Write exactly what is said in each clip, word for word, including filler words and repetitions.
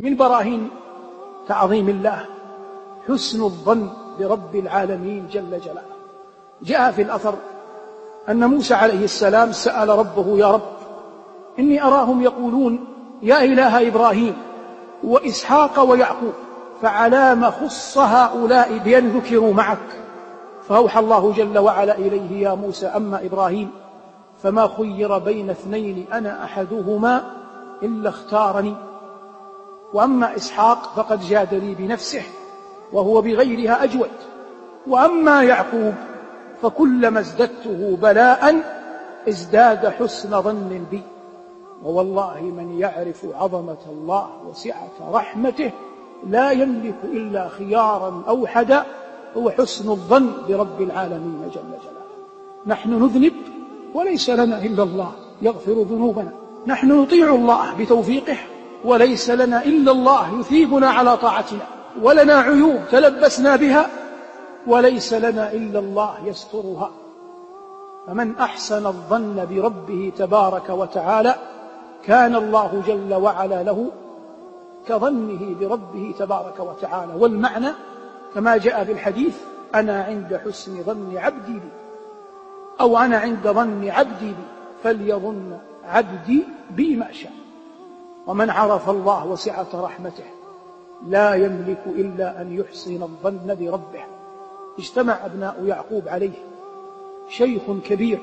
من براهين تعظيم الله حسن الظن برب العالمين جل جلاله. جاء في الأثر أن موسى عليه السلام سأل ربه: يا رب، إني أراهم يقولون يا إله إبراهيم وإسحاق ويعقوب، فعلام خص هؤلاء بأن ذكروا معك؟ فأوحى الله جل وعلا إليه: يا موسى، أما إبراهيم فما خير بين اثنين أنا أحدهما إلا اختارني، وأما إسحاق فقد جاد لي بنفسه وهو بغيرها أجود، وأما يعقوب فكلما ازددته بلاء ازداد حسن ظن بي. ووالله من يعرف عظمة الله وسعة رحمته لا يملك إلا خيارا أوحدا، هو حسن الظن برب العالمين جل جلاله. نحن نذنب وليس لنا إلا الله يغفر ذنوبنا، نحن نطيع الله بتوفيقه وليس لنا إلا الله يثيبنا على طاعتنا، ولنا عيوب تلبسنا بها وليس لنا إلا الله يسترها. فمن أحسن الظن بربه تبارك وتعالى كان الله جل وعلا له كظنه بربه تبارك وتعالى. والمعنى كما جاء في الحديث: أنا عند حسن ظن عبدي بي، أو أنا عند ظن عبدي بي فليظن عبدي بي ما شاء. ومن عرف الله وسعة رحمته لا يملك إلا أن يحسن الظن بربه. اجتمع أبناء يعقوب عليه، شيخ كبير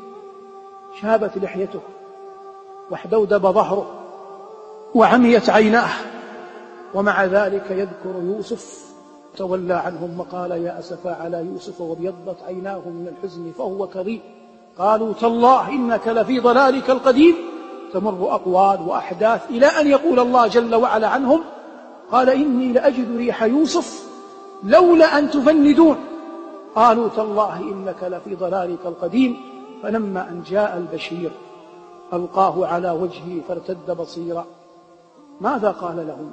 شابت لحيته واحدودب ظهره وعميت عيناه، ومع ذلك يذكر يوسف، تولى عنهم وقال: يا أسفا على يوسف وابيضت عيناه من الحزن فهو كظيم. قالوا: تالله إنك لفي ضلالك القديم. تمر أقوال وأحداث إلى أن يقول الله جل وعلا عنهم: قال: إني لأجد ريح يوسف لولا أن تفندون. قالوا: تالله إنك لفي ضلالك القديم. فلما أن جاء البشير ألقاه على وجهه فارتد بصيرا. ماذا قال لهم؟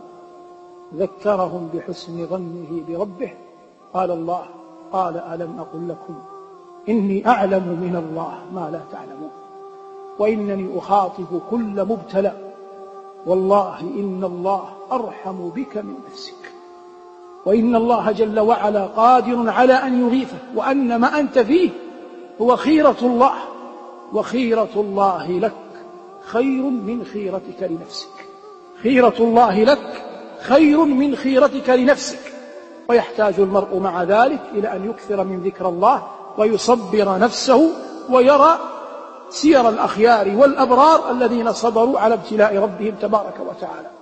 ذكرهم بحسن ظنه بربه. قال الله: قال: ألم أقل لكم إني أعلم من الله ما لا تعلمون، وإنني أخاطب كل مبتلى، والله إن الله أرحم بك من نفسك، وإن الله جل وعلا قادر على أن يغيثك، وأن ما أنت فيه هو خيرة الله، وخيرة الله لك خير من خيرتك لنفسك. خيرة الله لك خير من خيرتك لنفسك. ويحتاج المرء مع ذلك إلى أن يكثر من ذكر الله ويصبر نفسه ويرى سير الأخيار والأبرار الذين صبروا على ابتلاء ربهم تبارك وتعالى.